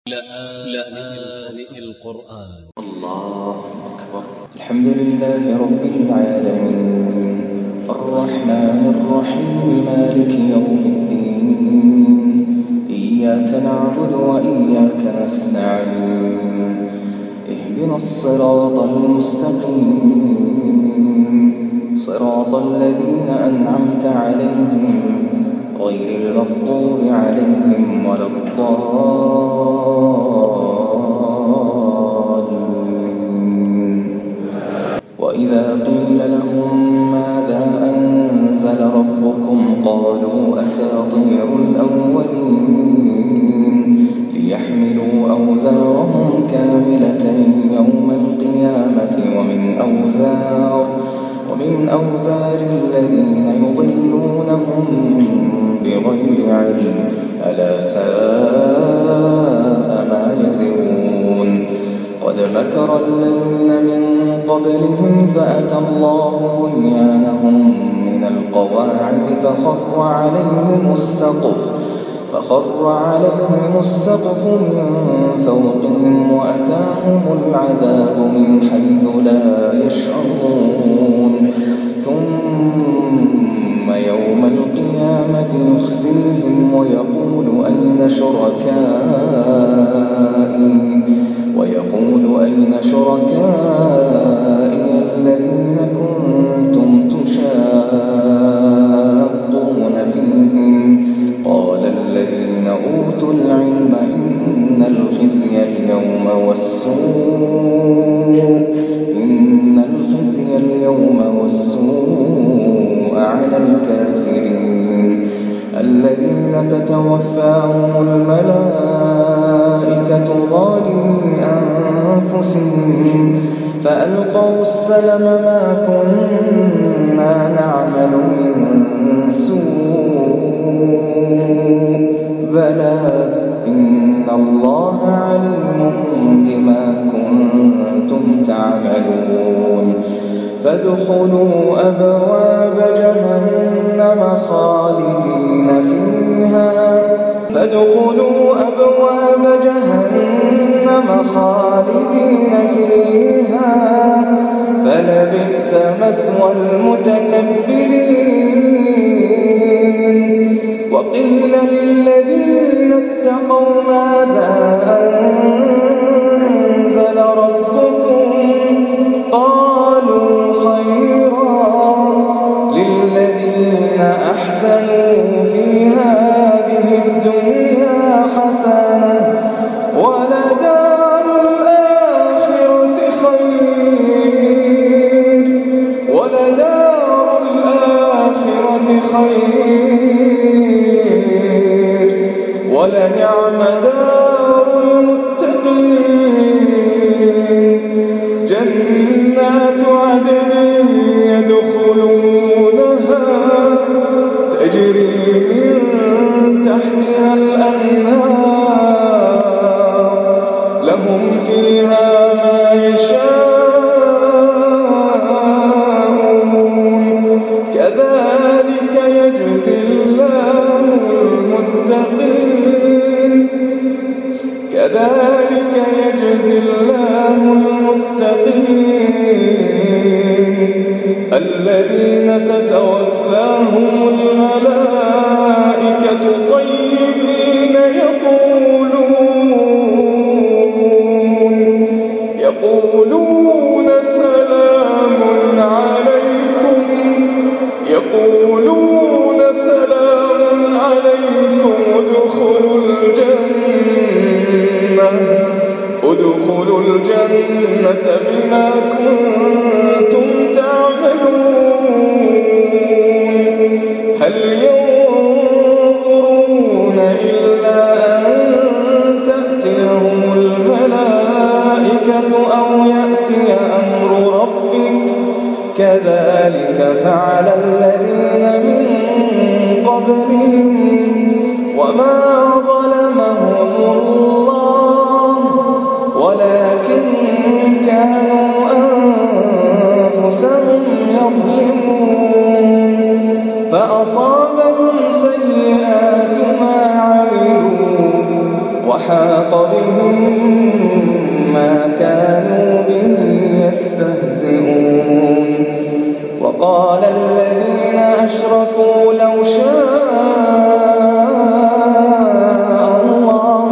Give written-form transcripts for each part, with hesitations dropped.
لآن القرآن. الله أكبر. الحمد لله رب العالمين الرحمن الرحيم مالك يوم الدين إياك نعبد وإياك نستعين اهدنا الصراط المستقيم صراط الذين أنعمت عليهم غير المغضوب عليهم ولا الضالين. وإذا قيل لهم ماذا أنزل ربكم قالوا أساطير الأولين ليحملوا أوزارهم كاملة يوم القيامة ومن أوزار الذين يضلونهم بغير علم ألا ساء ما يزرون. قد مكر الذين من قبلهم فأتى الله بنيانهم من القواعد فخر عليهم السقف من فوقهم وأتاهم العذاب من حيث لا يشعرون. ثم يوم القيامة يخزيهم ويقول أين شركائي الذين كنتم تشاقون فيهم قال الذين أوتوا العلم إن الخزي اليوم والسوء على الكافرين الذين تتوفاهم الملائكة ظالمي أنفسهم فألقوا السلم ما كنا نعمل من سوء بلى إن الله عليم بما كنتم تعملون. فادخلوا أبواب جهنم خالدين فيها فلبئس مثوى المتكبرين. وقيل للذين اتقوا ماذا أنزل ربكم قالوا خيرا للذين أحسنوا في هذه الدنيا حسنة ولدار الآخرة خير ولنعم دار المتقين. جنات عدن يدخلونها تجري من تحتها الأنهار لهم فيها ما يشاءون كذلك يجزي الله المتقين الذين تتوفاهم الملائكة طيبين يقولون سلام عليكم ادخلوا الجنة بما كنتم تعملون. هل ينظرون إلا أن تأتيهم الملائكة أو يأتي أمر ربك كذلك فعل الذين من قبلهم وما ظلمهم الله ولكن كانوا أنفسهم يظلمون. فأصابهم سيئات ما عملوا وحاق بهم مما كانوا به يستهزئون. وقال الذين أشركوا لو شاء الله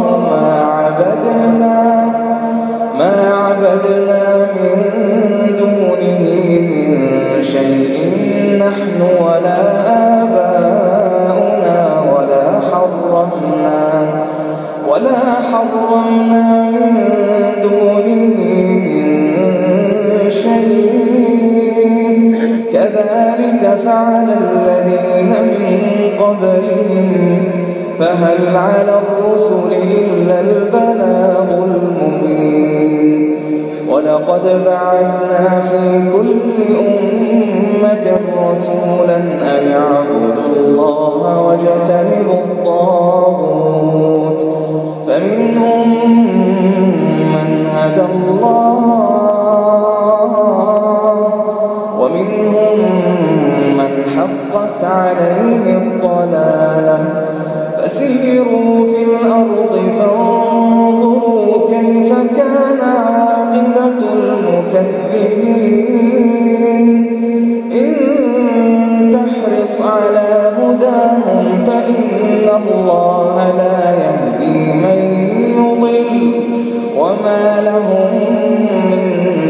ما عبدنا من دونه من شيء نحن ولا آباؤنا ولا حرمنا من دونه من شيء كذلك فعل الذين من قبلهم فهل على الرسل إلا البلاغ المبين. ولقد بعثنا في كل أمة رسولا أن اعبدوا الله واجتنبوا الطاغوت فمنهم من هدى الله ومنهم من حقت عليه الضلالة. فسيروا في الأرض فانظروا كيف كان عاقبة المكذبين. إن تحرص على هداهم فإن الله لا يهدي من يضل وما لهم من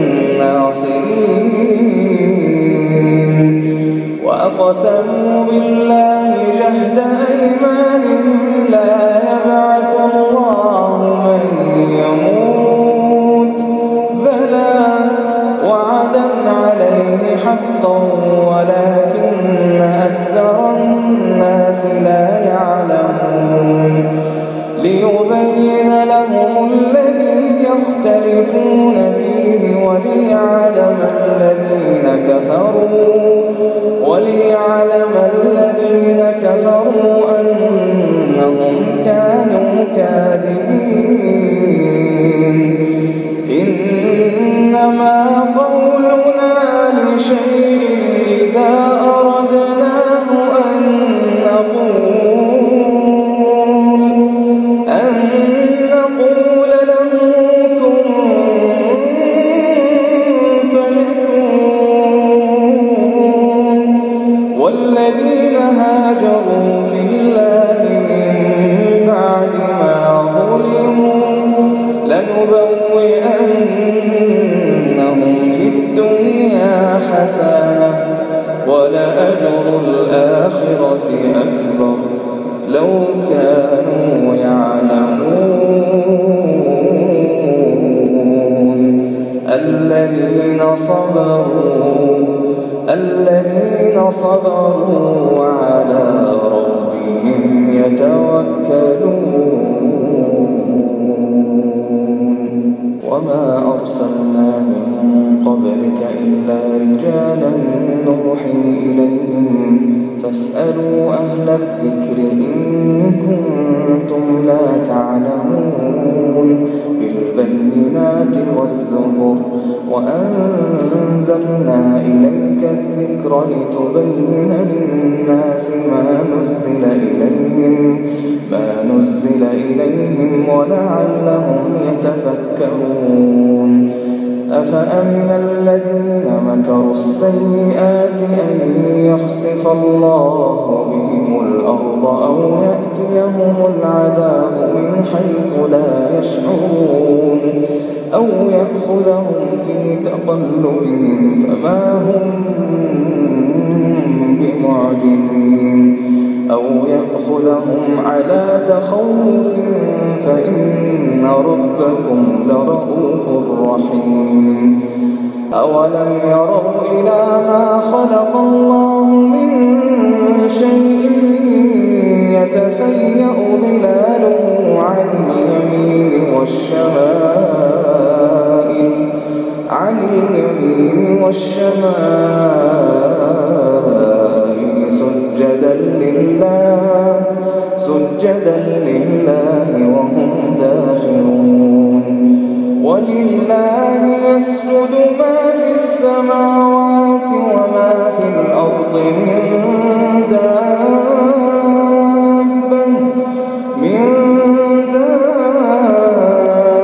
ناصرين. وأقسموا بالله جهد أيمانهم لا يبعث الله من يموت بلى وعدا عليه حقا ولكن أكثر الناس لا يعلمون. ليبين لهم الذي يختلفون فيه وليعلم الذين كفروا أنهم كانوا كاذبين. إنما قولنا لشيء إذا أردناه أن نقول له كن فيكون. والذين هاجروا في الله من بعد ما ظلموا لنبوئنهم في الدنيا حسنة ولأجر الآخرة أكبر لو كانوا يعلمون. الذين صبروا وعلى ربهم يتوكلون. وما أرسلنا من قبلك إلا رجالا نوحي إليهم فاسألوا أهل الذكر إن كنتم لا تعلمون. بالبينات والزبر وأنزلنا إليك الذكر لتبين للناس ما نزل إليهم ولعلهم يتفكرون. أفأمن الذين مكروا السيئات أن يخسف الله بهم الأرض أو يأتيهم العذاب من حيث لا يشعرون أو يأخذهم في تقلبهم فما هم بمعجزين أو يأخذهم على تخوف فإن ربكم لرؤوف رحيم. أولم يروا إلى ما خلق الله من شيء يتفيأ ظلاله عن اليمين والشمائل سجدا لله وهم داخرون. ولله يسجد ما في السماوات وما في الأرض من دابة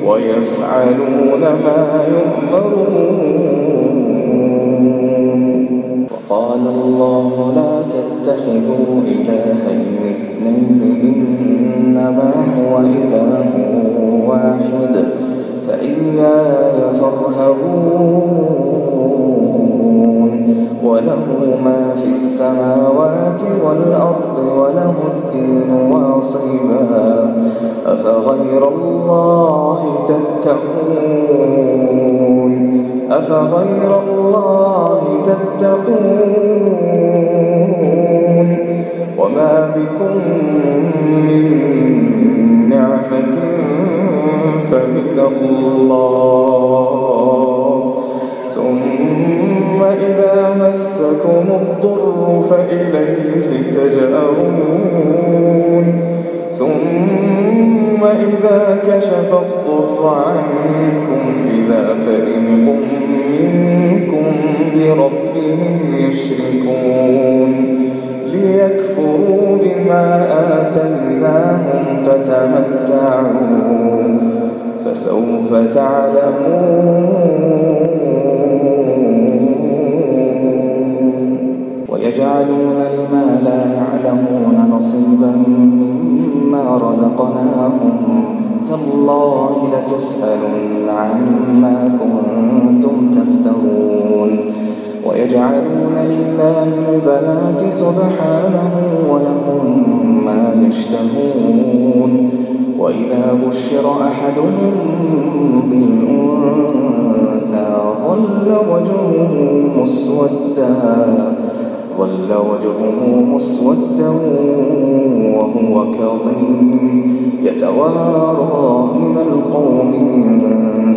ويفعلون ما يؤمرون. وقال الله لا تتخذوا إلهين اثنين إنما هو إله واحد فإياي فارهبون. وله ما في السماوات والأرض وله الدين واصبا أفغير الله تتقون وما بكم من نعمة فمن الله ثم إذا مسكم الضر فإليه تجأرون ثم إذا كشف الضر عنكم إذا فريق منكم بربهم يشركون ليكفروا بما آتيناهم فتمتعوا فسوف تعلمون. ويجعلون لما لا يعلمون نصيبا مما رزقناهم تالله لتسألن عما كنتم تفترون. ويجعلون لله البنات سبحانه ولهم ما يشتهون. وإذا بشر أحدهم بالأنثى ظل وجهه مسودا وهو كظيم يتوارى من القوم من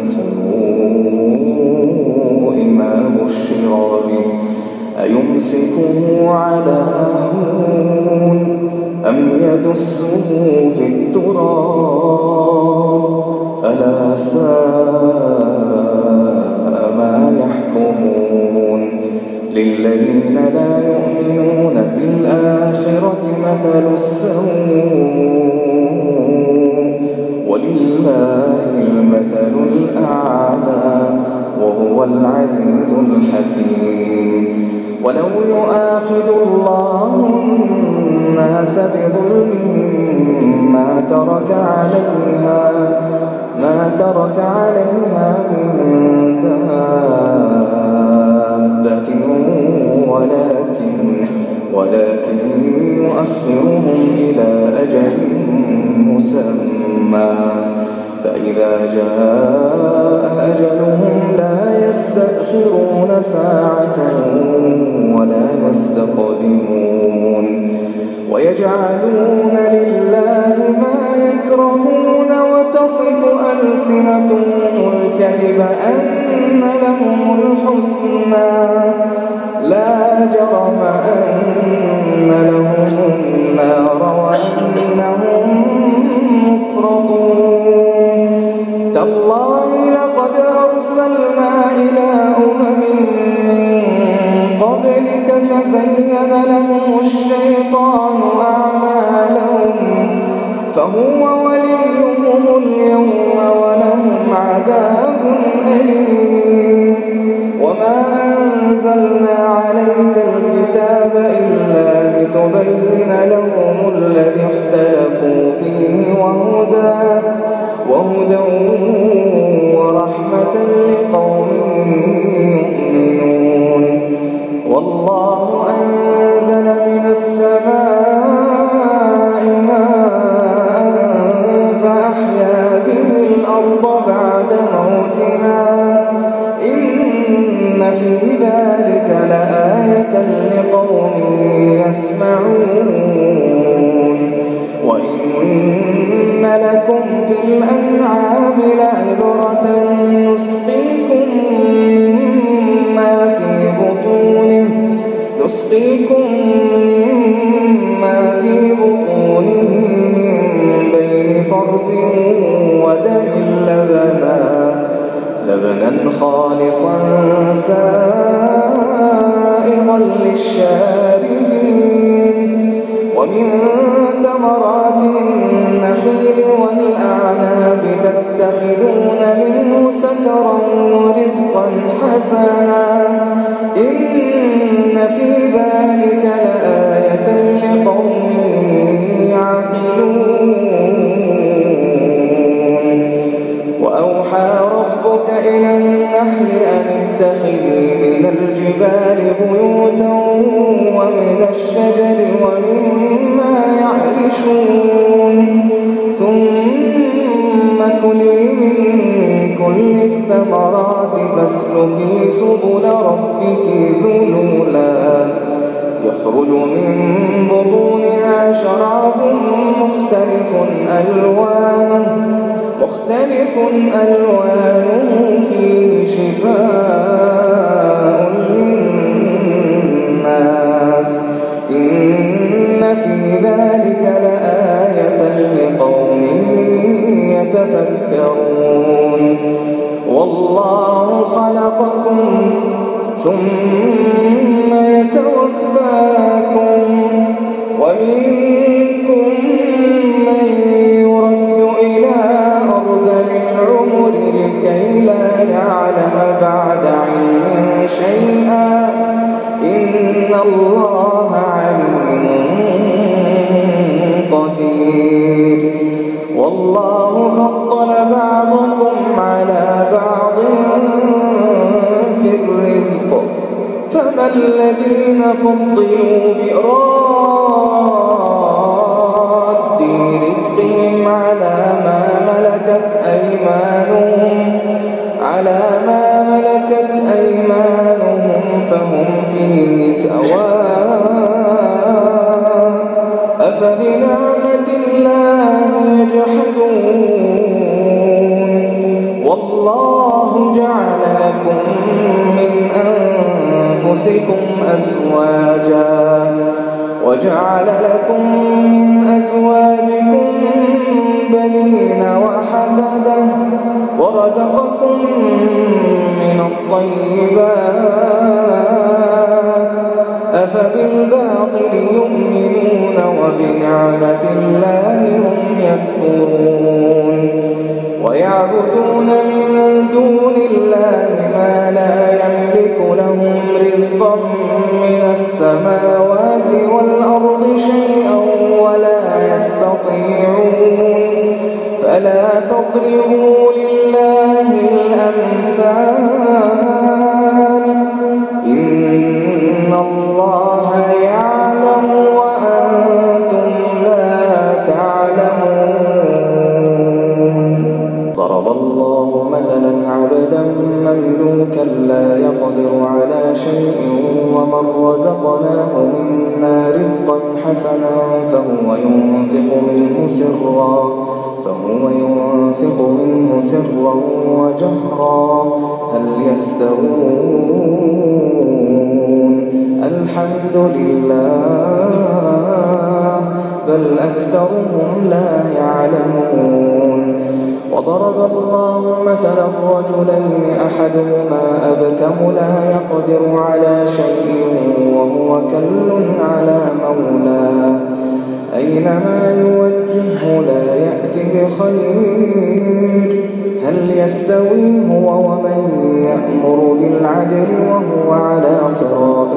سوء ما بشر به أيمسكه على هون أم يدسه في التراب ألا ساء ما يحكمون. للذين لا يؤمنون بالآخرة مثل السوء ولله المثل الأعلى وهو العزيز الحكيم. ولو يؤاخذ الله الناس بظلمهم ما ترك عليها من دابة ولكن يؤخرهم إلى أجل مسمى فإذا جاء أجلهم لا يستأخرون ساعة ولا يستقدمون. ويجعلون لله ما يكرهون وتصف ألسنتهم الكذب أن لهم الحسنى لا جرم أن لهم النار وأنهم مفرطون. تالله لقد أرسلنا إلى أمم من قبلك فزين لهم الشيطان أعمالهم فهو وليهم اليوم ولهم عذاب أليم. وما أنزلنا عليك الكتاب إلا لتبين لهم الذي اختلفوا فيه وهدى ورحمة لقوم يؤمنون. والله أنزل من السماء ماء فأحيا به الأرض بعد موتها إن في ذلك لآية لقوم يسمعون. وإن لكم في الأنعام لعبرة نسقيكم مما في بطونه من بين فرث ودم لبنا خالصا سائغا للشاربين. ومن ثمرات النخيل والأعناب تتخذون إحسانا إن في ذلك لآية لقوم يعقلون وأوحى ربك إلى النحل أن اتخذي من الجبال بيوتا ومن الشجر ومما يعرشون ثم كلي من كل الثمرات فاسلكي سبل ربك ذلولا يخرج من بطونها شراب مختلف ألوانه فيه شفاء للناس إن في ذلك لآية لقوم يتفكرون والله خلقكم ثم يتوفاكم ومنكم من يرد إلى أرذل العمر لكي لا يعلم بعد علم شيئا إن الله عليم قدير والله فضل بعضكم على بعض في الرزق فما الذين فضلوا بإراد رزقهم على ما ملكت أيمانهم فهم فيه سواء أفبنعمة الله يجحدون والله جعل لكم من أنفسكم أزواجا وجعل لكم من أزواجكم بنين وحفدة ورزقكم من الطيبات أفبالباطل يؤمنون وبنعمة الله هم يكفرون ويعبدون من دون الله ما لا يملك لهم رزقا من السماوات والأرض شيئا ولا يستطيعون فلا تضربوا لله الأمثال إن الله يعلم وأنتم لا تعلمون ضرب الله مثلا عبدا مملوكا لا يقدر على شيء ومن رزقناه منا رزقا حسنا فهو ينفق منه سرا وجهرا هل يستوون الحمد لله بل أكثرهم لا يعلمون وضرب الله مثلا رجلين أحدهما أبكم لا يقدر على شيء وهو كل على مولاه أينما يوجهه لا يأتي بخير هل يستوي هو ومن يأمر بالعدل وهو على صراط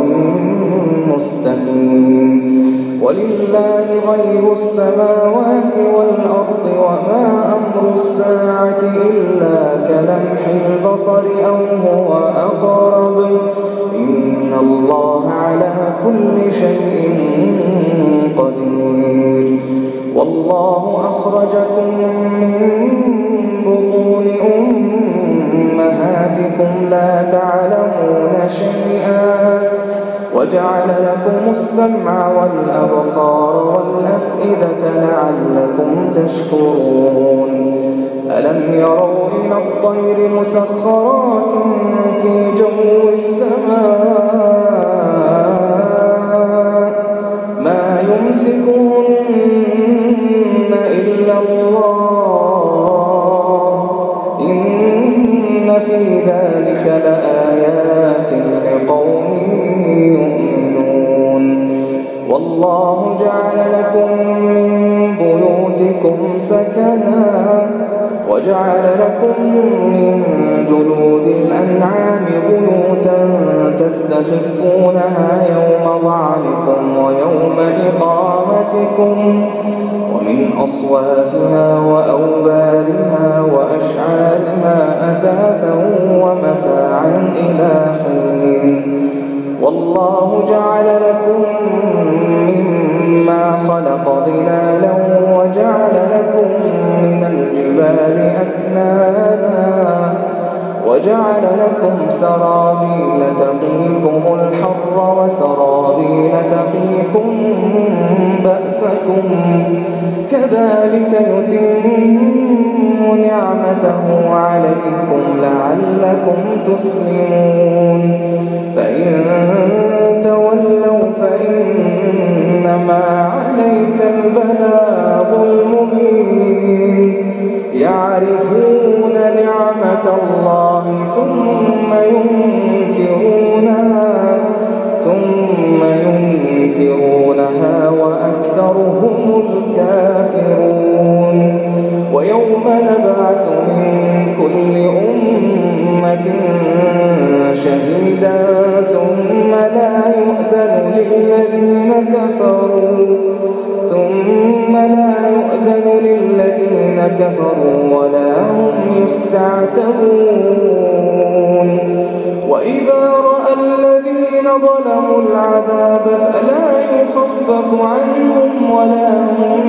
مستقيم ولله غيب السماوات والأرض وما أمر الساعة إلا كلمح البصر أو هو أقرب إن الله على كل شيء قدير والله أخرجكم من بطون أمهاتكم لا تعلمون شيئا وجعل لكم السمع والأبصار والأفئدة لعلكم تشكرون ألم يروا إلى الطير مسخرات في جو السماء ما يمسكهن إلا الله إن في ذلك لآيات لقوم يؤمنون والله جعل لكم من بيوتكم سكنا وجعل لكم من جلود الأنعام بيوتا تستخفونها يوم ظعنكم ويوم إقامتكم ومن أصوافها وأوبارها وأشعارها أثاثا ومتاعا إلى حين والله جعل لكم مما خلق ظلالا وجعل لكم من الجبال أكنانا وجعل لكم سرابيل تقيكم الحر وسرابيل تقيكم بأسكم كذلك يتم نعمته عليكم لعلكم تسلمون فإن تولوا فإنما عليك البلاغ المبين يعرفون نعمة الله ثم ينكرونها وأكثرهم الكافرون ويوم نبعث من كل أمة شهيدا ثم لا يؤذن للذين كفروا ولا هم يستعتبون وإذا رأى الذين ظلموا العذاب فلا يخفف عنهم ولا هم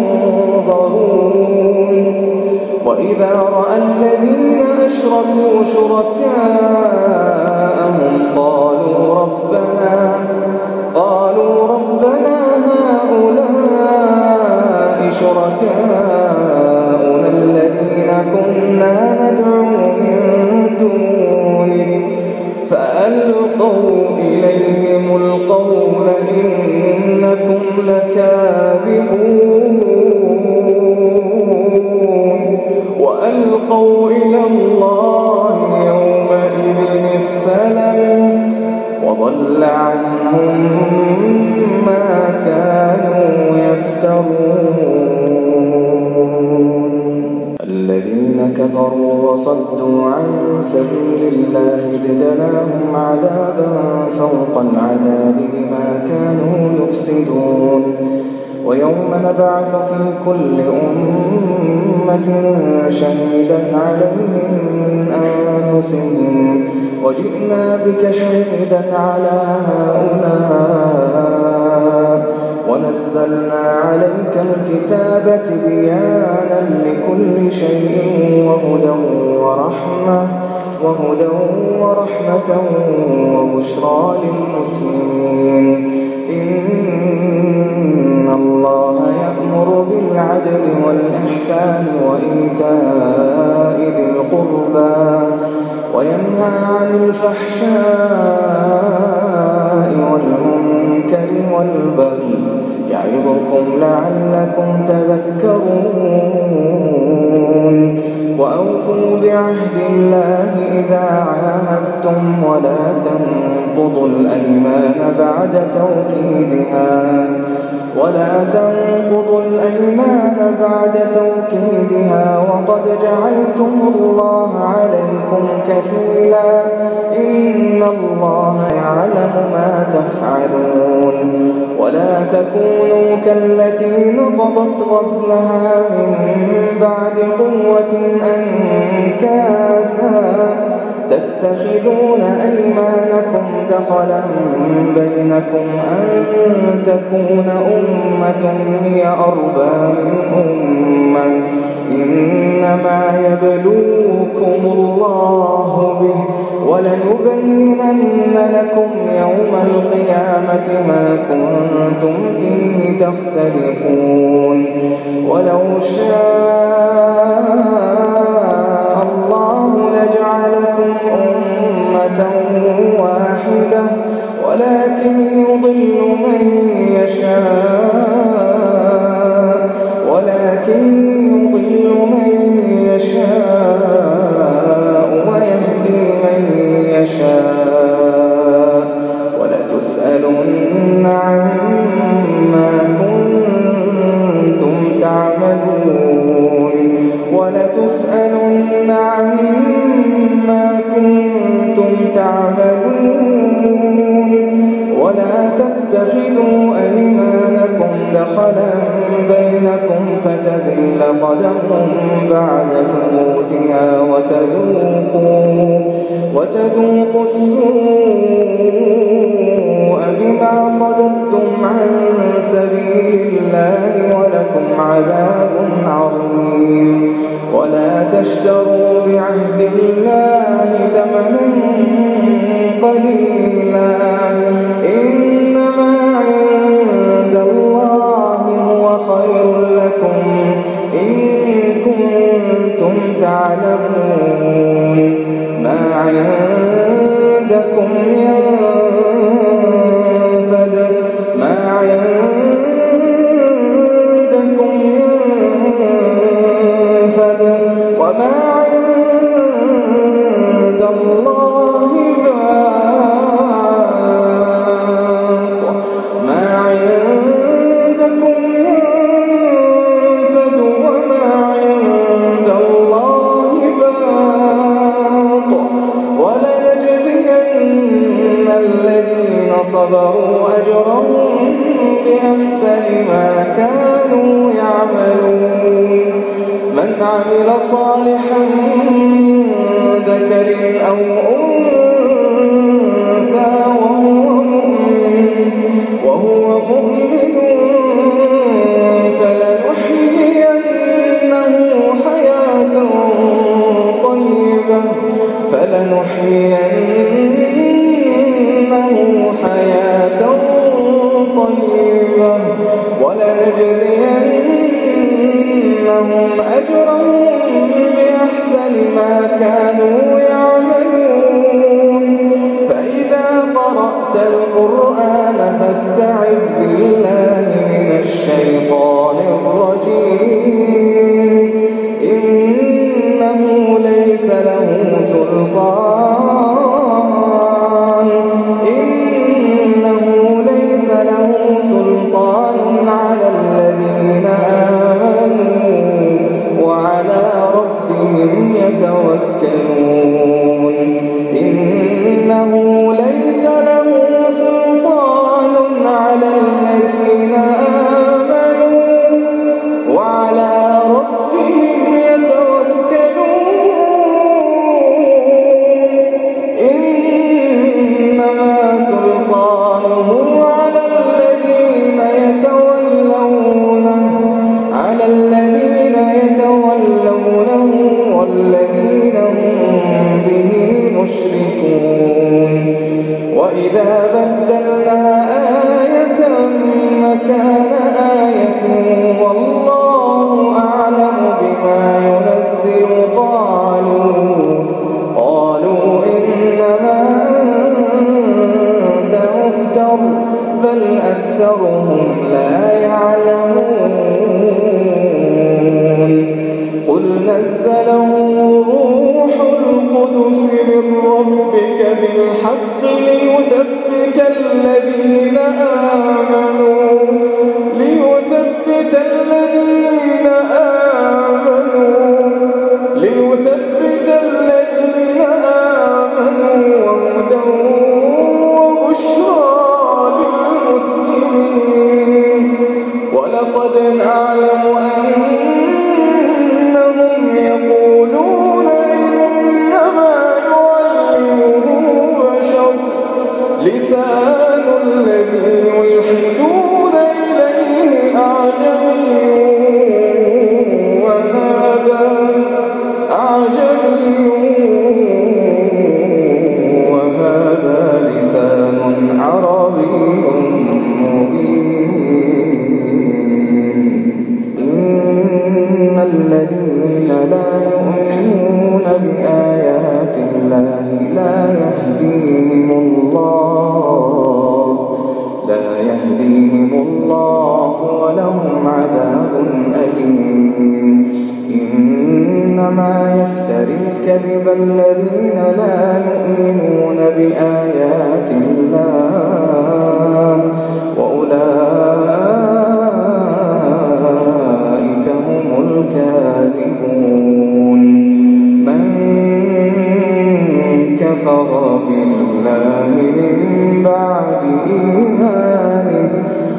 ينظرون وإذا رأى الذين أشركوا شركاءهم قالوا ربنا هؤلاء شركاؤنا الذين كنا ندعو من دونك فألقوا إليهم القول إنكم لكاذبون وألقوا إلى الله يومئذ السلام وضل عنهم ما كانوا يفترون الذين كفروا وصدوا عن سبيل الله زدناهم عذابا فوق العذاب بما كانوا يفسدون ويوم نبعث في كل أمة شهيدا عليهم من أنفسهم وجئنا بك شهيدا على هؤلاء ونزلنا عليك الكتاب تبيانا لكل شيء وهدى ورحمة وبشرى للمسلمين إن الله يأمر بالعدل والإحسان وإيتاء ذي القربى وينهى عن الفحشاء والمنكر والبغي يعظكم لعلكم تذكرون وأوفوا بعهد الله إذا عاهدتم ولا تنقضوا الأيمان بعد توكيدها وقد جعلتم الله عليكم كفيلا إن الله يعلم ما تفعلون ولا تكونوا كالتي نقضت غزلها من بعد قوة أنكاثا تتخذون أيمانكم دخلا بينكم أن تكون أمة هي أربى من أمة إنما يبلوكم الله به وليبينن لكم يوم القيامة ما كنتم فيه تختلفون ولو شاء الله لجعلكم أمة واحدة ولكن يضل من يشاء ويهدي من يشاء ولتسألن عما كنتم تعملون تعملون ولا تتخذوا أيمانكم دخلا بينكم فتزل قدم بعد ثبوتها وتذوقوا السوء بما صددتم عن سبيل الله ولكم عذاب عظيم ولا تشتروا بعهد الله ثمنا قليلا إنما عند الله هو خير لكم إن كنتم تعلمون ما عندكم ينفد وما عند الله باق ما عندكم ينفد وما عند الله باق ولنجزين الذين صبروا أجرهم بأحسن ما كانوا يعملون من عمل صالحا من ذكر أو أنثى وهو مؤمن فلنحيينه حياة طيبة ولنجزينهم أجرهم بأحسن ما كانوا يعملون فإذا قرأت القرآن فاستعذ بالله من الشيطان الرجيم إنه ليس له سلطان على الذين آمنوا وعلى ربهم يتوكلون إنه ليس له سلطان على الذين آمنوا وعلى ربهم يتوكلون إنما سلطانه على الذين يتولونه والذين هم به مشركون وإذا بدلنا آية مكان آية والله أعلم بما ينزل قالوا إنما أنت مفتر بل أكثرهم لا يعلمون قل نزله روح القدس من ربك بالحق ليثبت الذين آمنوا وهدى وبشرى للمسلمين ولقد نعلم أنهم يقولون إنما يعلمه بشر لسان الذي يلحدون إليه أعجمي وهذا لسان عربي مبين إن الذين لا يؤمنون بآيات الله لا يهديهم الله ولهم عذاب أليم إنما يفتري الكذب الذين لا يؤمنون بآيات الله وأولئك هم الكاذبون من كفر بالله بالله من بعد إيمانه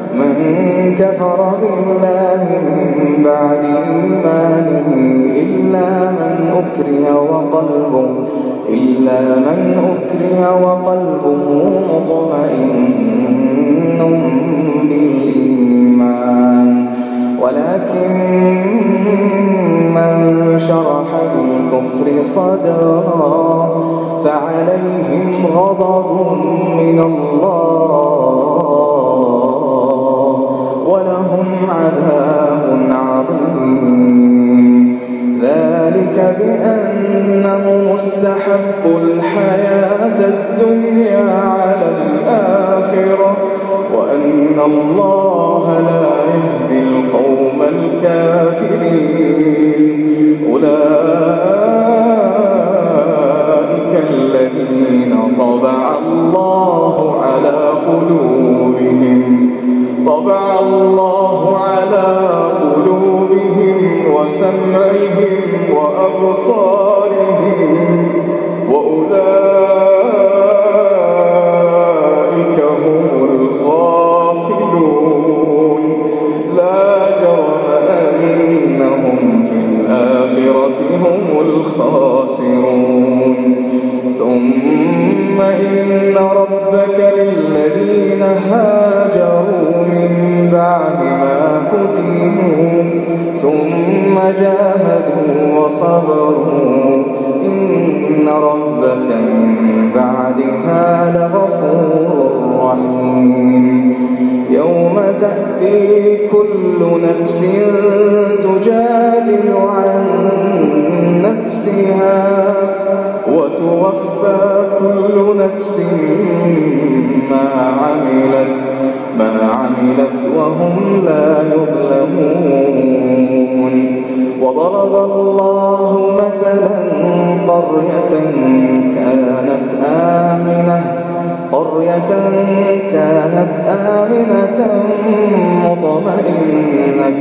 إلا من أكره وقلبه مطمئن بالإيمان ولكن من شرح بالكفر صدرا فعليهم غضب من الله ولهم عذاب عظيم ذلك بأنه مستحب الحياة الدنيا على الآخرة وأن الله لا يهدي القوم الكافرين أولئك الذين طبع الله على قلوبهم وسمعهم وأبصارهم وأولئك هم الغافلون لا جرم أنهم في الآخرة هم الخاسرون ثم إن ربك للذين هاجروا من بعد ما فتنوا ثم جاهدوا وصبروا إن ربك من بعدها لغفور رحيم يوم تأتي كل نفس تجادل عن نفسها وتوفى كل نفس ما عملت وهم لا يظلمون وضرب الله مثلا قرية كانت آمنة مطمئنة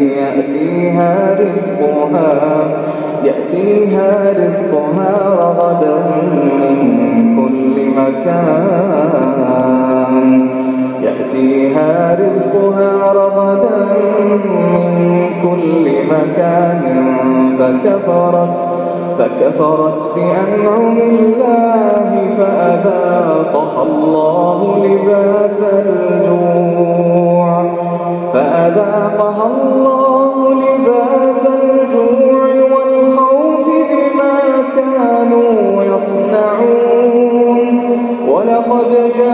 يأتيها رزقها رغدا من كل مكان فكفرت بأنعم الله فأذاقها الله لباس الجوع والخوف بما كانوا يصنعون ولقد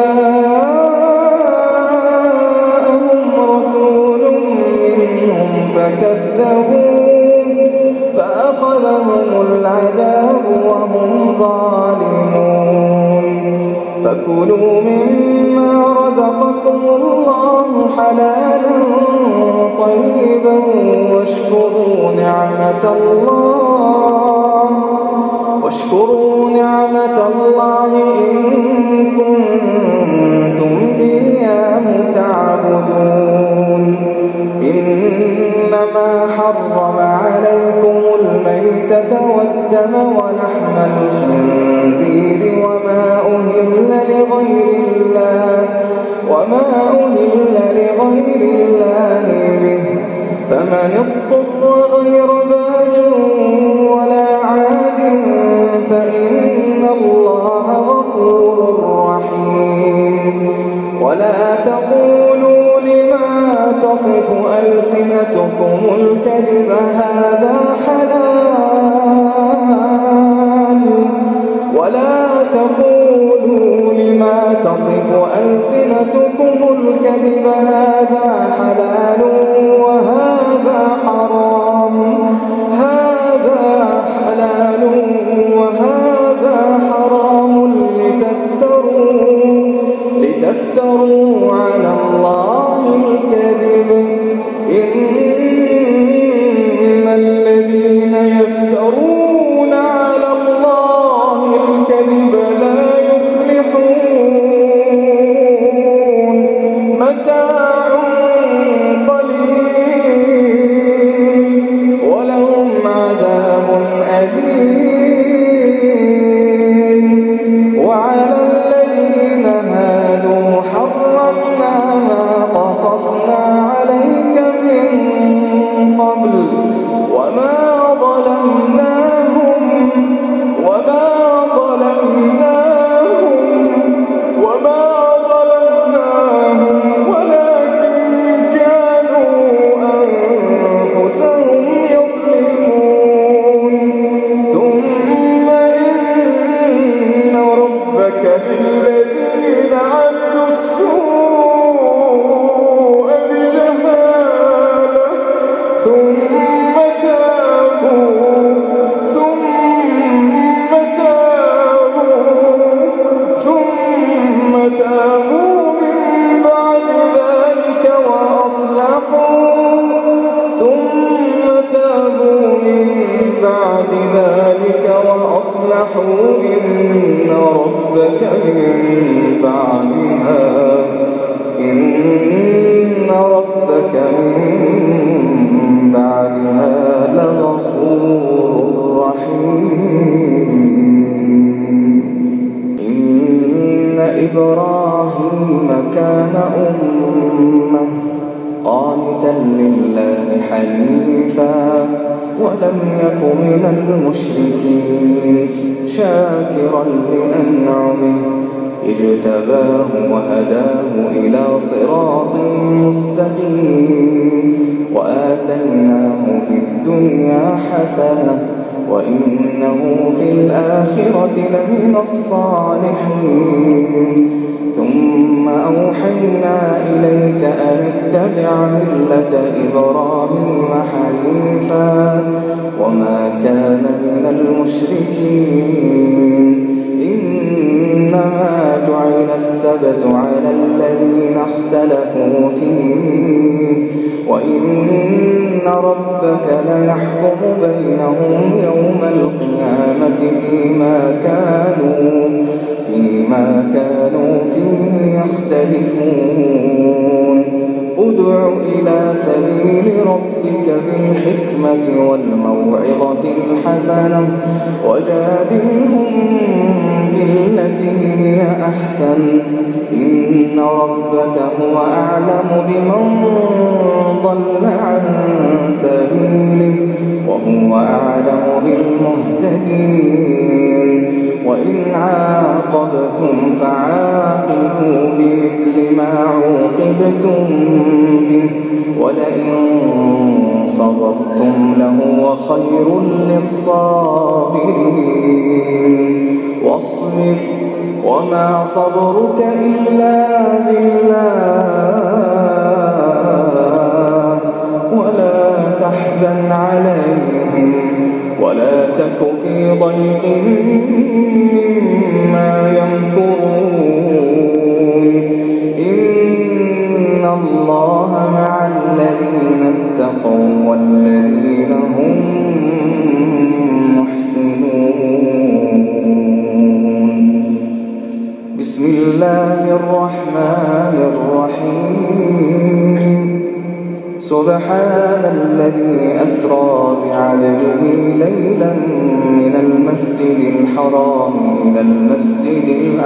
جاءهم رسول منهم فكذبوه فأخذهم العذاب وهم ظالمون فكلوا مما رزقكم الله حلالا طيبا واشكروا نعمة الله إن كنتم إياه تعبدون إنما حرم عليكم الميتة والدم ولحم الخنزير وما أهل لغير الله به فمن اضطر غير باغ ولا عاد فإن الله غفور رحيم ولا تقولوا لما تصف ألسنتكم الكذب هذا حلال ولا تقولوا لما تصف ألسنتكم الكذب هذا حلال وهذا حرام لتفتروا على الله الكذب إن الذين يفترون على الله الكذب لا يفلحون متاع قليل فاصفحوا إن ربك من بعدها لغفور رحيم. إن إبراهيم كان أمة قانتا لله حنيفا ولم يك من المشركين شاكرا لأنعمه اجتباه وهداه إلى صراط مستقيم وآتيناه في الدنيا حسنة وإنه في الآخرة لمن الصالحين. ثم أوحينا إليك أن اتبع ملة إبراهيم حنيفا وما كان من المشركين. إنما جعل السبت على الذين اختلفوا فيه وإن ربك ليحكم بينهم يوم القيامة فيما كانوا فيه يختلفون. ادع إلى سبيل ربك بالحكمة والموعظة الحسنة وجادلهم بالتي هي أحسن. إن ربك هو أعلم بمن ضل عن سبيله وهو أعلم بالمهتدين. وإن عاقبتم فعاقبوا بمثل ما عوقبتم به ولئن صبرتم لهو خير للصابرين. واصبر وما صبرك إلا بالله ولا تحزن عليهم ولا تك في ضيق مما يمكرون. إن الله مع الذين اتقوا والذين هم محسنون. بسم الله الرحمن الرحيم. سبحان الذي أسرى بعبده ليلا من المسجد الحرام إلى المسجد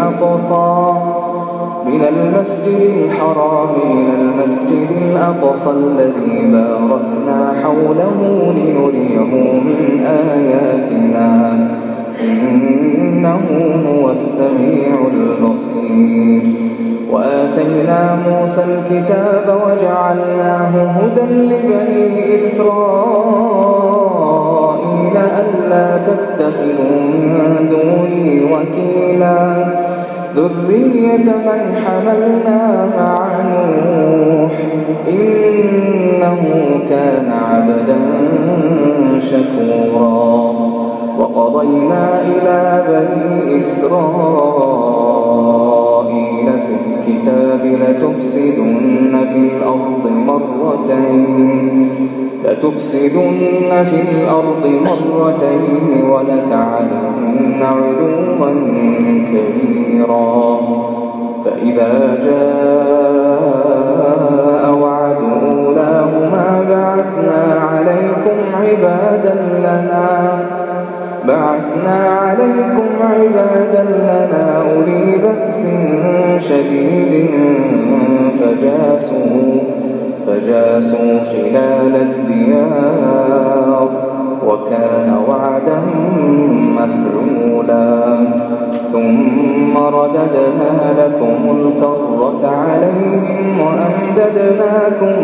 الأقصى الذي باركنا حوله لنريه من آياتنا إنه هو السميع البصير. وآتينا موسى الكتاب وجعلناه هدى لبني إسرائيل ألا تتخذوا من دوني وكيلا ذرية من حملنا مع نوح إنه كان عبدا شكورا. وقضينا إلى بني إسرائيل في الكتاب لتفسدن في الأرض مرتين ولتعلن علوا كبيرا. فإذا جاء وعد أولاهما بعثنا عليكم عبادا لنا أولي بأس شديد فجاسوا خلال الديار وكان وعدا مفعولا. ثم رددنا لكم الكرة عليهم وأمددناكم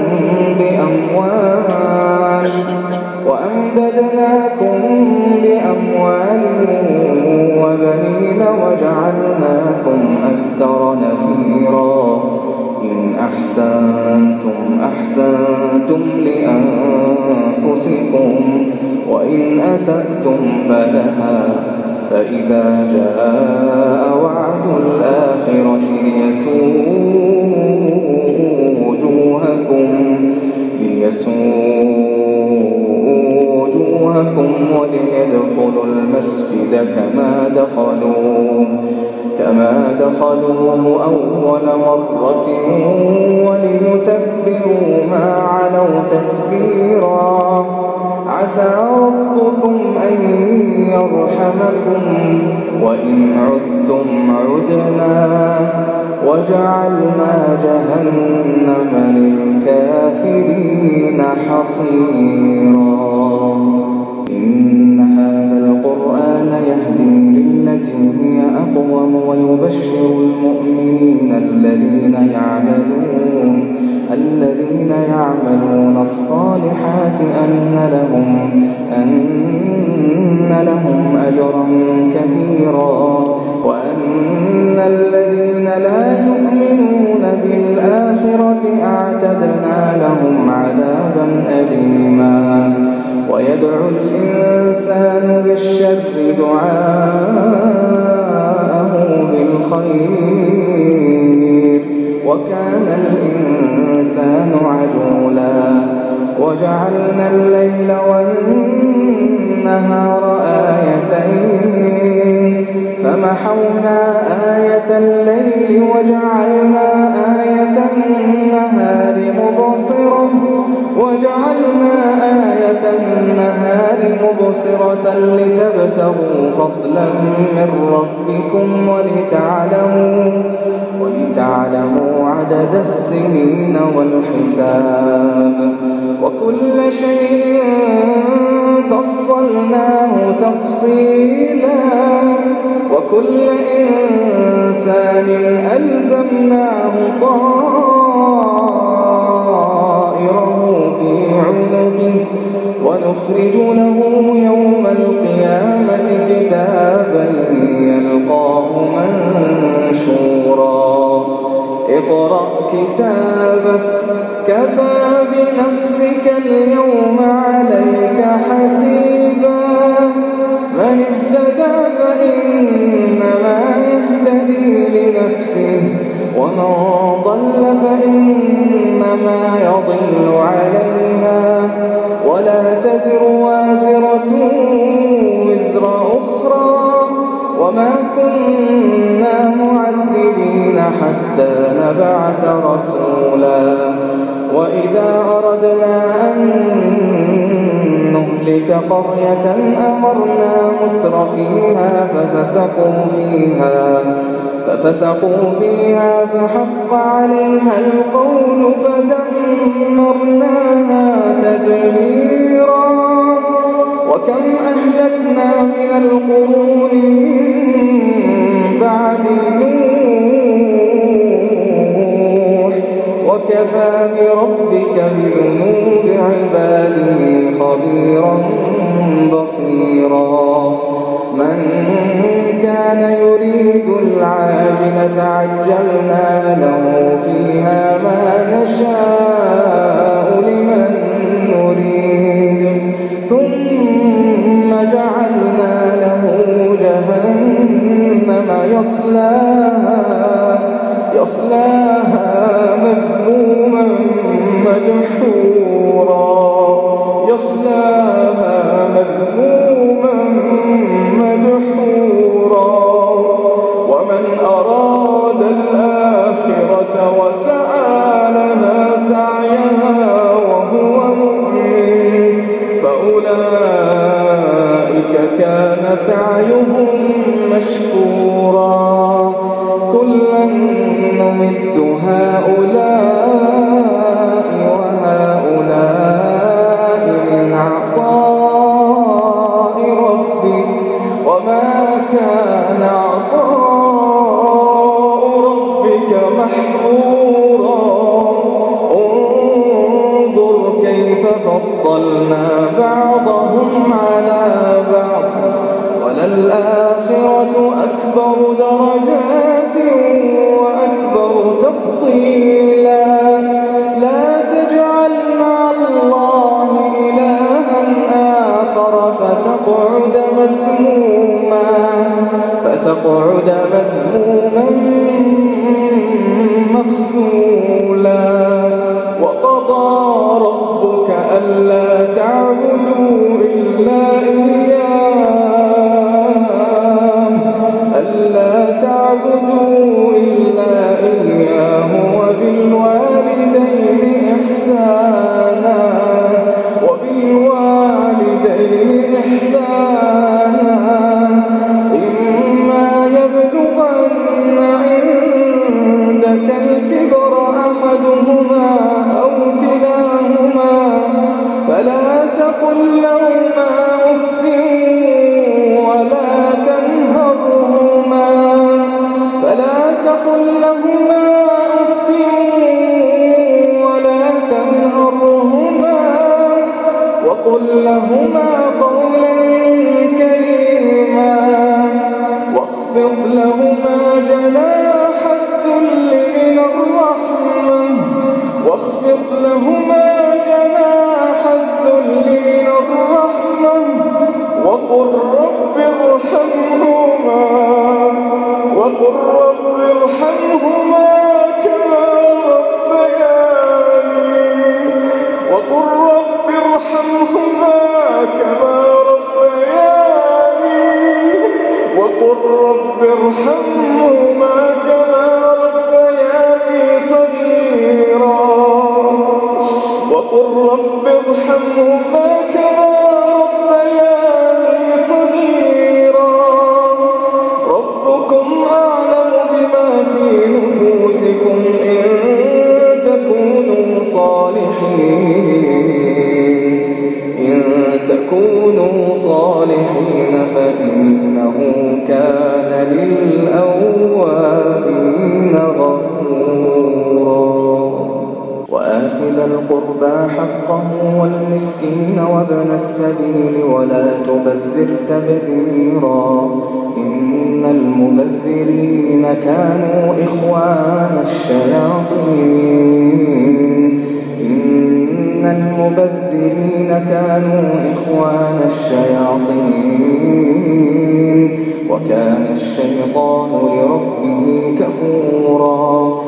بأموال وبنين وجعلناكم أكثر نفيرا. إن أحسنتم لأنفسكم وإن أسأتم فلها. فإذا جاء وعد الآخرة ليسوءوا وجوهكم وجوهكم وليدخلوا المسجد كما دخلوه أول مرة وليتبروا ما علوا تتبيرا. عسى ربكم أن يرحمكم وإن عدتم عدنا وجعلنا جهنم للكافرين حصيرا. إن هذا القرآن يهدي للتي هي أقوم ويبشر المؤمنين الذين يعملون الصالحات أن لهم أجرا كبيرا وأن الذين لا يؤمنون بالآخرة أعتدنا لهم عذابا أليما. ويدعو الإنسان بالشر دعاءه بالخير وكان الإنسان عجولا. وجعلنا الليل والنهار آيتين فمحونا آية الليل وجعلنا آية النهار مبصرة لتبتغوا فضلا من ربكم ولتعلموا عدد السنين والحساب وكل شيء فصلناه تفصيلا وكل إنسان ألزمناه طائره في عنقه ونخرج له يوم القيامة كتابا يلقاه منشورا. اقرأ كتابك كفى بنفسك اليوم عليك حسيبا. من اهتدى فإنما يهتدي لنفسه ومن ضل فإنما يضل عليها ولا تزر وازرة وزر أخرى وما كنا معذبين حتى نبعث رسولا. وإذا أردنا أن نهلك قرية أمرنا متر فيها ففسقوا فيها فحق عليها القول فدمرناها تدميرا. وكم أهلكنا من القرون من بعد نوح وكفى بربك بذنوب عباده خبيرا بصيرا. من كان يريد العاجلة عجلنا له فيها ما نشاء لمن نريد ثم جعلنا له جهنم يصلاها مذموما مدحورا. ومن أراد الآخرة وسعى لها سعيها وهو مؤمن فأولئك كان سعيهم مشكورا. كلا نمد هؤلاء وهؤلاء من عطاء ربك وما كان عطاء ربك محظورا. انظر كيف فضلنا بعضهم على بعض وللآخرة أكبر درجات وأكبر تفضيلا. لا تجعل مع الله إلها آخر فتقعد مذموما مخذولا. وقضى ربك ألا تعبدوا إلا تقل لهما أف ولا تنهرهما وقل لهما قولا كريما واخفض لهما جناح الذل من الرحمة وقل رب ارحمهما كما ربياني صغيرا ربكم أعلم بما في نفوسكم إن تكونوا صالحين فإنه كان للأوابين غفورا وآت ذا القربى حقه والمسكين وابن السبيل ولا تبذر تبذيرا إن المبذرين كانوا إخوان الشياطين وكان الشيطان لربه كفورا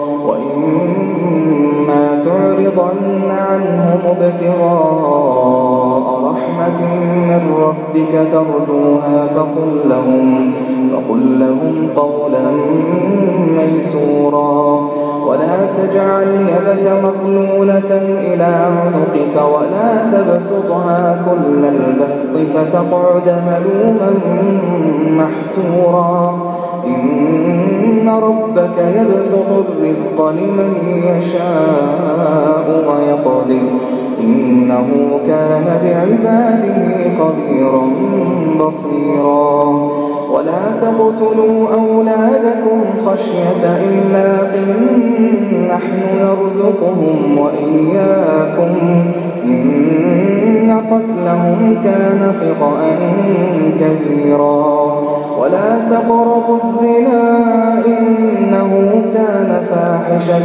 وإما تعرضن عنهم ابتغاء رحمة من ربك ترجوها فقل لهم قولا ميسورا ولا تجعل يدك مغلولة إلى عنقك ولا تبسطها كل البسط فتقعد ملوما محسورا إن ربك يبسط الرزق لمن يشاء ويقدر إنه كان بعباده خبيرا بصيرا ولا تقتلوا أولادكم خشية إملاق نحن نرزقهم وإياكم إن قتلهم كان خطأ كبيرا ولا تقربوا الزنا إنه كان فاحشة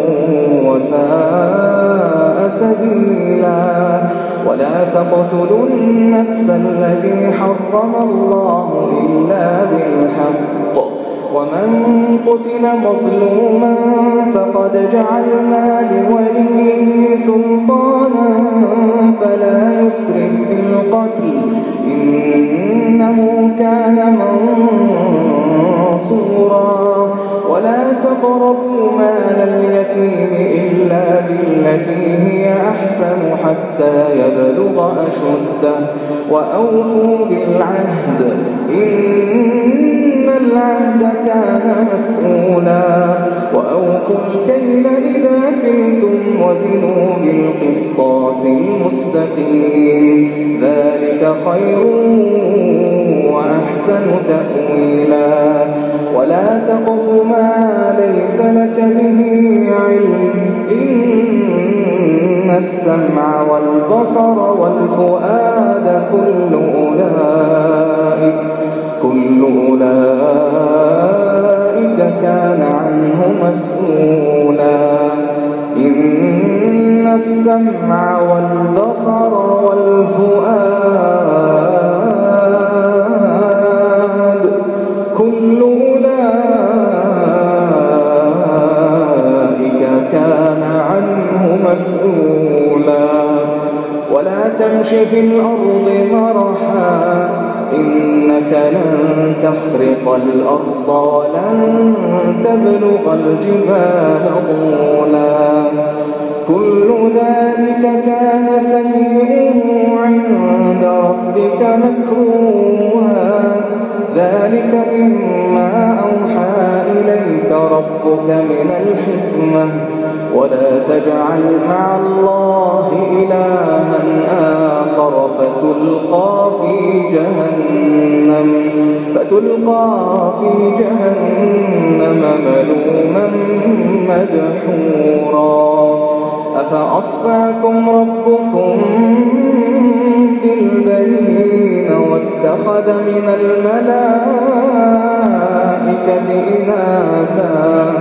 وساء سبيلا ولا تقتلوا النفس التي حرم الله إلا بالحق ومن قتل مظلوما فقد جعلنا لوليه سلطانا فلا يسرف في القتل إنه كان منصورا ولا تقربوا مال اليتيم إلا بالتي هي أحسن حتى يبلغ أشده وأوفوا بالعهد إن العهد كان مسؤولا وأوفوا الكيل إذا كلتم وزنوا بالقسطاس المستقيم ذلك خير وأحسن تأويلا ولا تقف ما ليس لك به علم إن السمع والبصر والفؤاد كل أولئك كان عنه مسؤولا إن السمع والبصر والفؤاد كل أولئك كان عنه مسؤولا ولا تمش في الأرض مرحا إنك لن تخرق الأرض ولن تبلغ الجبال طولا كل ذلك كان سيئه عند ربك مكروها ذلك مما أوحى إليك ربك من الحكمة ولا تجعل مع الله إلها آخر فتلقى في جهنم ملوما مدحورا أفأصفاكم ربكم بالبنين واتخذ من الملائكة إناثا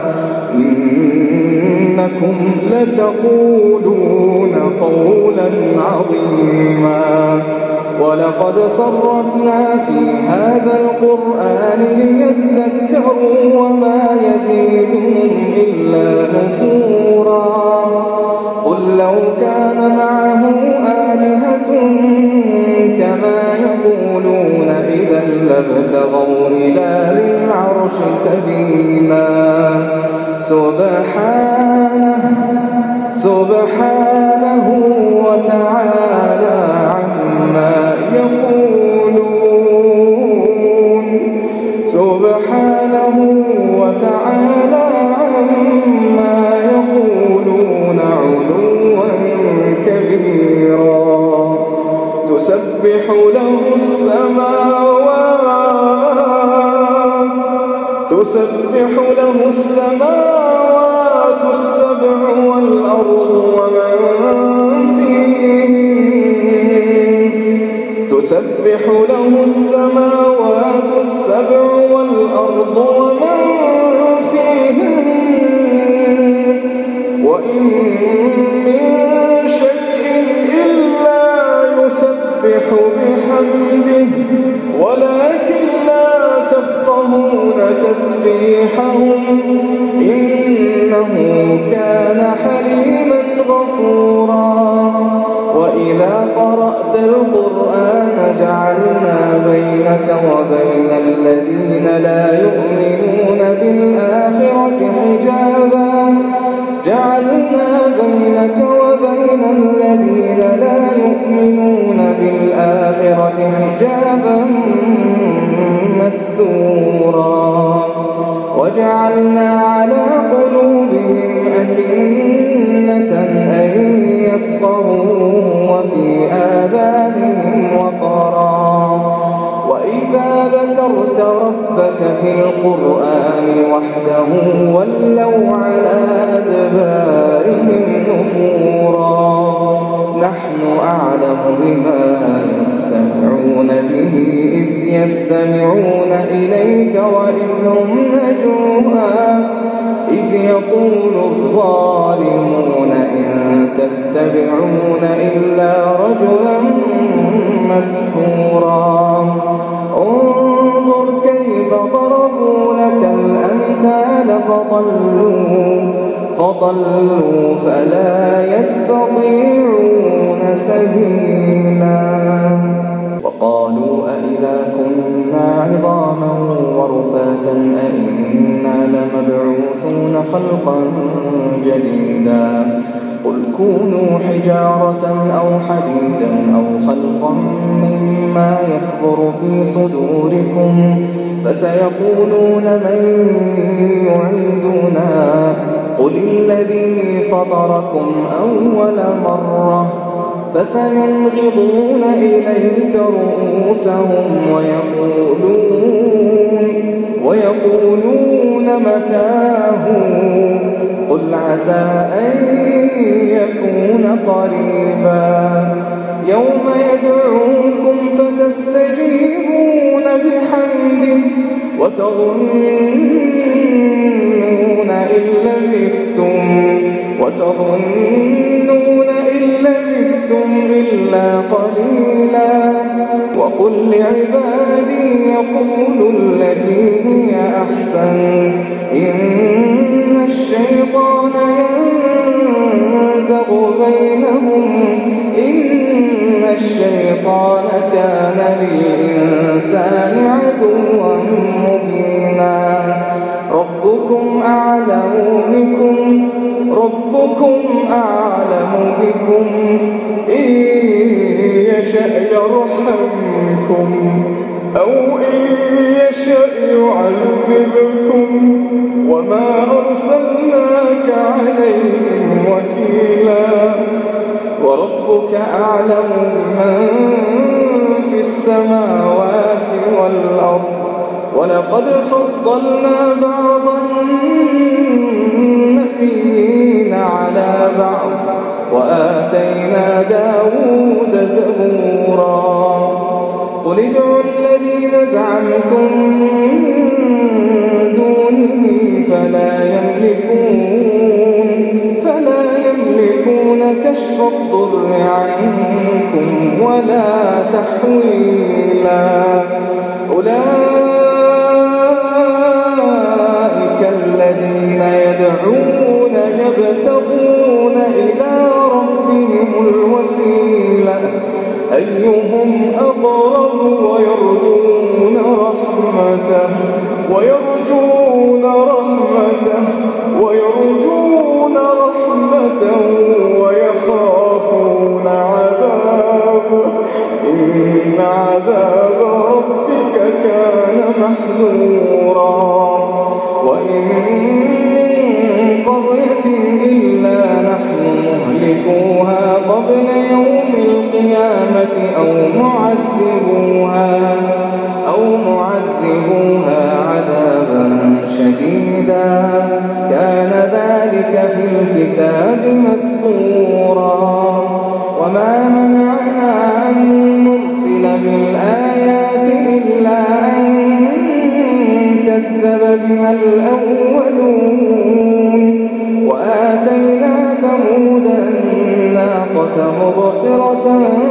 إنكم لتقولون قولا عظيما ولقد صرفنا في هذا القرآن ليذكروا وما يزيدهم إلا نفورا قل لو كان معه آلهة كما يقولون إذا لابتغوا إلى ذي العرش سبيلا سبحانه وتعالى عما يقولون سبحانه وتعالى عما يقولون علوا كبيرا تسبح له السماوات السبع والأرض ومن فيهن تسبح له السماوات السبع والأرض ومن فيهن وإن من شيء إلا يسبح بحمده ولكن لا تفقهون تسبيحهم إنه كان حليما غفورا وإذا قرأت القرآن جعلنا بينك وبين الذين لا يؤمنون بالآخرة حجابا مستورا وجعلنا على قلوبهم أكنة أن يفقهوه وفي آذانهم وقرا وإذا ذكرت ربك في القرآن وحده ولوا على أدبارهم نفورا نحن أعلم بما يستمعون به إذ يستمعون إليك وإذ هم نجوى إذ يقول الظالمون إن تتبعون إلا رجلا مسحورا انظر كيف ضربوا لك الأمثال فضلوا فلا يستطيعون سبيلا وقالوا أإذا كنا عظاما ورفاتا أإنا لمبعوثون خلقا جديدا قل كونوا حجارة أو حديدا أو خلقا مما يكبر في صدوركم فسيقولون من يعيدنا قل الذي فطركم أول مرة فسينغضون إليك رؤوسهم ويقولون متاه قل عسى أن يكون قريبا يوم يدعوكم فتستجيبون بحمده وتظنون إن لبثتم إلا قليلا وقل لعبادي يقولوا التي هي أحسن إن الشيطان ينزغ بينهم إن الشيطان كان للإنسان عدوا مبينا ربكم أعلم بكم إن يشأ يرحمكم أو إن يشأ يعذبكم وما أرسلناك عليهم وكيلا وربك أعلم بمن في السماوات والأرض ولقد فضلنا بعض النبيين وآتينا داود زبورا قل ادعوا الذين زعمتم من دونه فلا يملكون كشف الضر عنكم ولا تحويلا أولئك الذين يدعون يبتغون إلى ربهم الوسيلة أيهم أقرب ويرجون رحمته ويخافون عذابه إن عذاب ربك كان محذورا وإن من قرية إلا نحن مهلكوها قبل يوم القيامة أو معذبوها عذابا شديدا كان ذلك في الكتاب مسطورا وما منعنا أن نرسل بالآيات إلا أن كذب بها الأولون وآتينا ثمود الناقة مبصرة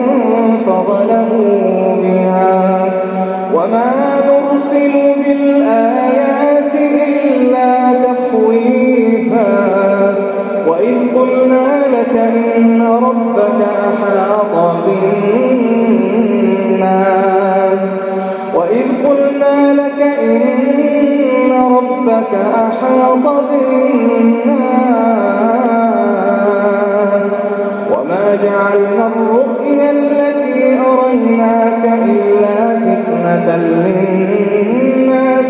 فظلموا بها وما نرسل بالآيات إلا تخويفا وإذ قلنا لك إن ربك أحاط بالناس وما جعلنا الرؤيا التي أريناك إلا فتنة للناس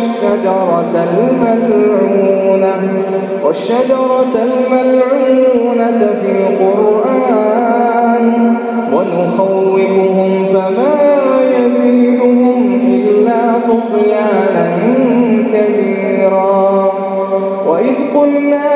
والشجرة الملعونة في القرآن ونخوفهم فما يزيدهم إلا طغيانا كبيرا وإذ قلنا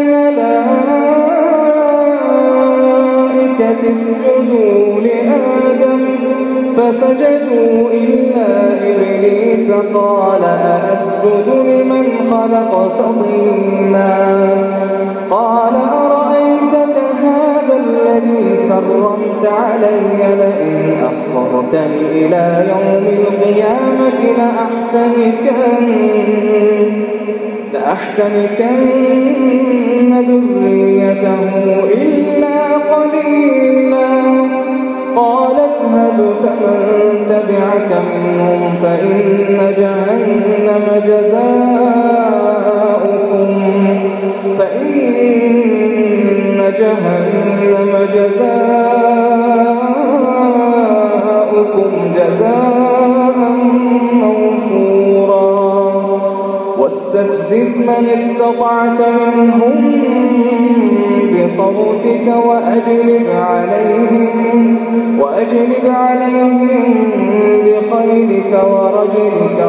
للملائكة اسجدوا لآدم فسجدوا إلا إبليس قال أأسجد لمن خلقت طينا قال أرأيتك هذا الذي كرمت علي لئن أخرتني إلى يوم القيامة لأحتنكن ذريته إلا قليلا قال اذهب فمن تبعك منهم فإن جهنم جزاؤكم جزاء موفورا واستفزز من استطعت منهم بصوتك وأجلب عليهم بخيلك ورجلك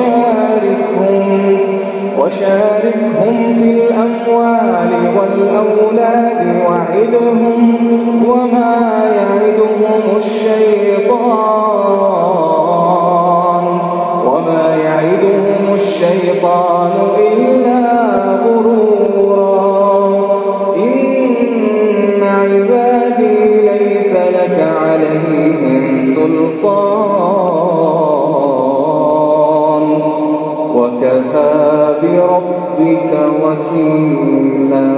وشاركهم في الأموال والأولاد وعدهم وما يعدهم الشيطان إلا غرورا إن عبادي ليس لك عليهم سلطان وكفى بربك وكيلا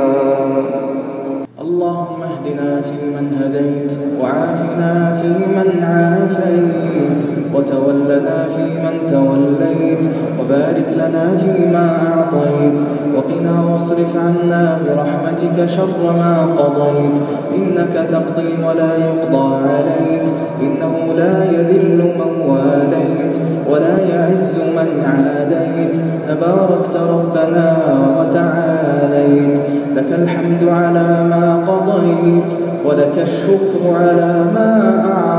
اللهم اهدنا فيمن هديت وعافنا فيمن عافيت وتولنا فيمن توليت وبارك لنا فيما أعطيت وقنا واصرف عنا برحمتك شر ما قضيت إنك تقضي ولا يقضى عليك إنه لا يذل من واليت ولا يعز من عاديت تباركت ربنا وتعاليت لك الحمد على ما قضيت ولك الشكر على ما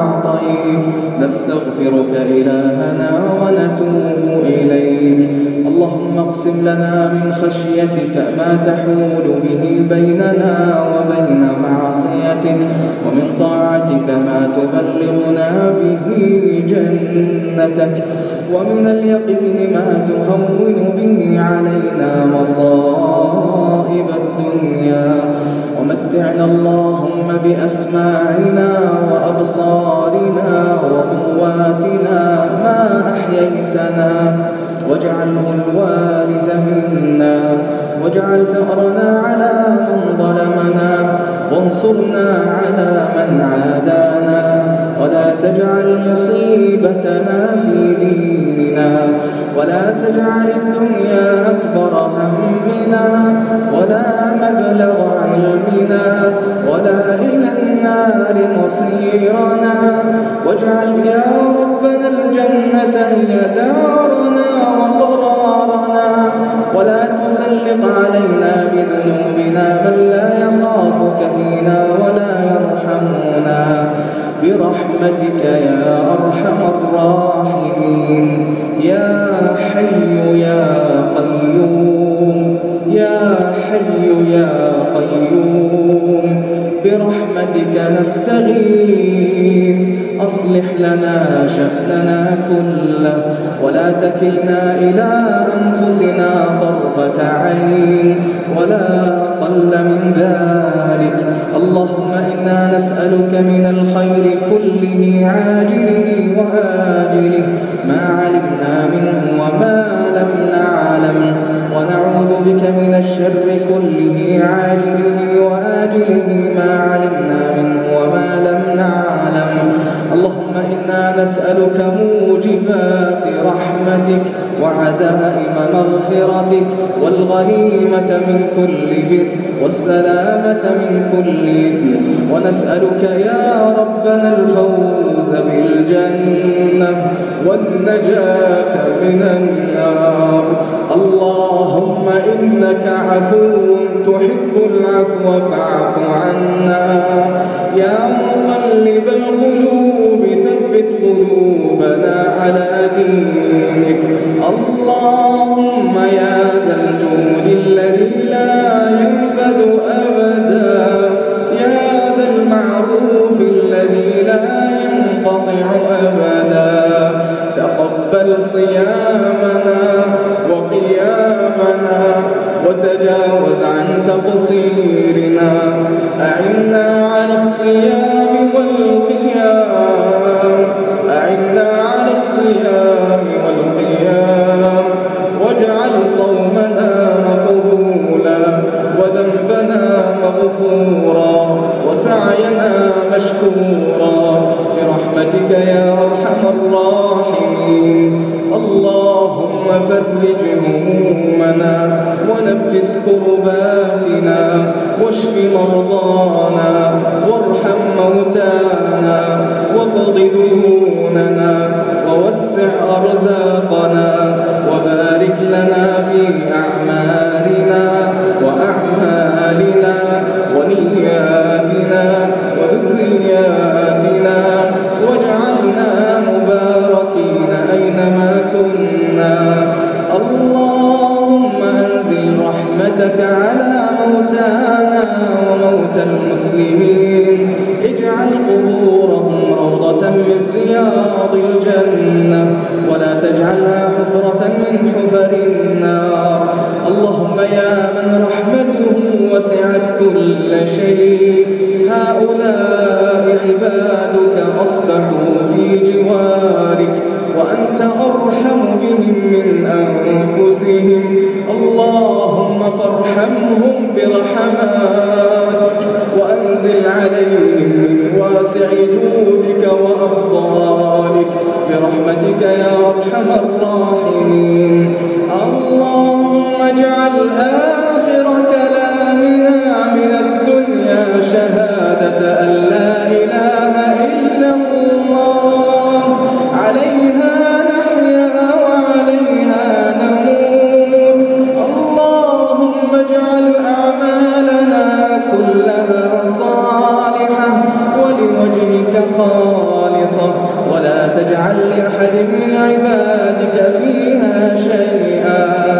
أعطيت نستغفرك إلهنا ونتوب إليك اللهم اقسم لنا من خشيتك ما تحول به بيننا وبين معصيتك، ومن طاعتك ما تبلغنا به جنتك، ومن اليقين ما تهون به علينا مصائب الدنيا، ومتعنا اللهم بأسماعنا وأبصارنا وقواتنا ما أحييتنا، واجعله الوارث منا، واجعل ثأرنا على من ظلمنا، وانصرنا على من عادانا، ولا تجعل مصيبتنا في ديننا، ولا تجعل الدنيا أكبر همنا ولا مبلغ علمنا ولا إلى النار مصيرنا، واجعل يا ربنا الجنة هي دارنا وقرارنا، ولا تسلط علينا بذنوبنا من لا يخافك فينا ولا يرحمنا، برحمتك يا أرحم الراحمين. يا حي يا قيوم، يا حي يا قيوم، برحمتك نستغيث، أصلح لنا شأننا كله، ولا تكلنا إلى أنفسنا طرفة عين ولا أقل من ذلك. اللهم إنا نسألك من الخير كله عاجله وآجله ما علمنا منه وما لم نعلم، ونعوذ بك من الشر كله عاجله وآجله ما علمنا منه وما لم نعلم. اللهم إنا نسألك موجبات رحمتك وعزائم مغفرتك والغنيمة من كل بر والسلامة من كل إثم، ونسألك يا ربنا الفوز بالجنة والنجاة من النار. اللهم إنك عفو تحب العفو فاعف عنا، يا مقلب القلوب ثبت قلوبنا على دينك. اللهم يا ذا الجود الذي لا ينفد أبدا، يا ذا المعروف الذي لا ينقطع أبدا، تقبل صيامنا وقيامنا وتجاوز عن تقصيرنا، أعنا على الصيام والقيام، أعنا على الصيام والقيام، واجعل صومنا مقبولا وذنبنا مغفورا وسعينا مشكورا، برحمتك يا أرحم الراحمين. اللهم فرج همومنا ونفس كرباتنا واشف مرضانا وارحم موتانا واقض ديوننا ووسع أرزاقنا، وبارك لنا في أعمالنا وأعمالنا ونياتنا وذرياتنا، واجعلنا مباركين أينما كنا. اللهم أنزل رحمتك على موتانا وموتى المسلمين، اجعل قبورهم روضة من رياض الجنة ولا تجعلها حفرة من حفر النار. اللهم يا من رحمته وسعت كل شيء، هؤلاء عبادك أصبحوا في جوارك وأنت أرحم بهم من أنفسهم. اللهم فارحمهم برحماتك وأنزل عليهم من واسع جودك وأفضالك، برحمتك يا أرحم الراحمين. اللهم اجعل آخر كلامنا من الدنيا شهادة أن لا إله إلا الله، عليها نحيا وعليها نموت. اللهم اجعل أعمالنا كلها صالحة ولوجهك خالصة، ولا تجعل لأحد من عبادك فيها شيئا.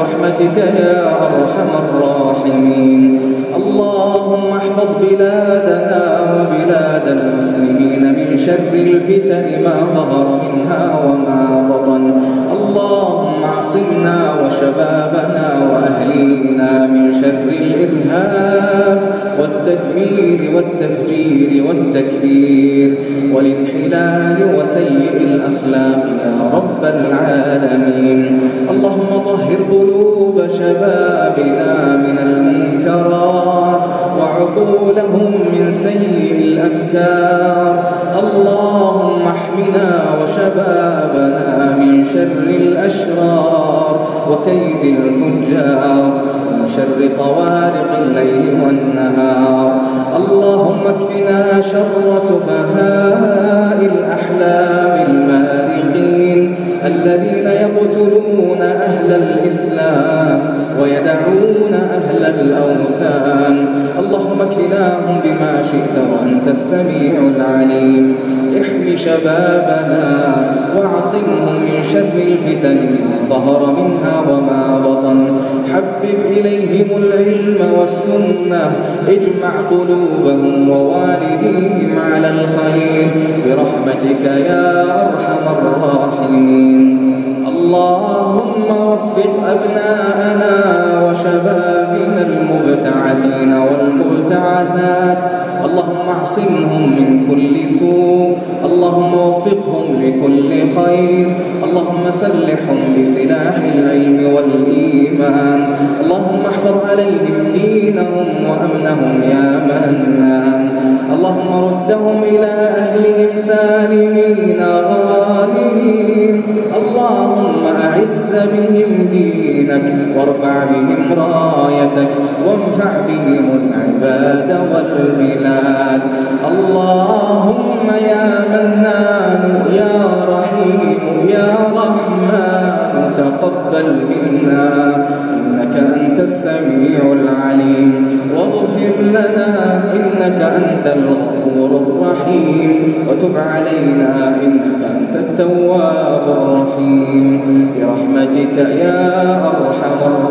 برحمتك يا أرحم الراحمين. اللهم احفظ بلادنا وبلاد المسلمين من شر الفتن ما ظهر منها وما بطن. اللهم اعصمنا وشبابنا وأهلينا من شر الإرهاب والتدمير والتفجير والتكفير والانحلال وسيء الأخلاق يا رب العالمين. اللهم طهر قلوب شبابنا من المنكرات وعقولهم من سيء الأفكار. اللهم احمنا وشبابنا من شر الأشرار وكيد الفجار ومن شر طوارق الليل والنهار. اللهم اكفنا شر سفهاء الأحلام المارقين الذين يقتلون أهل الإسلام ويدعون أهل الأوثان. اللهم اكفناهم بما شئت وأنت السميع العليم. احم شبابنا واعصمهم من شر الفتن ما ظهر منها وما بطن. حبب إليهم العلم والسنة. اجمع قلوبهم ووالديهم على الخير برحمتك يا أرحم الراحمين. اللهم وفق أبناءنا وشبابنا المبتعثين والمبتعثات. اللهم اعصمهم من كل سوء. اللهم وفقهم لكل خير. اللهم سلحهم بسلاح العلم والإيمان. اللهم احفظ عليهم دينهم وأمنهم يا منان. اللهم ردهم إلى أهلهم سالمين غانمين. اللهم أعز بهم دينك وارفع بهم رايتك وانفع بهم العباد والبلاد. اللهم يا منان يا رحيم يا رحمن تقبل منا إنك أنت السميع العليم واغفر لنا إنك أنت الغفور الرحيم وتب علينا إنك أنت التواب الرحيم برحمتك يا أرحم الراحمين.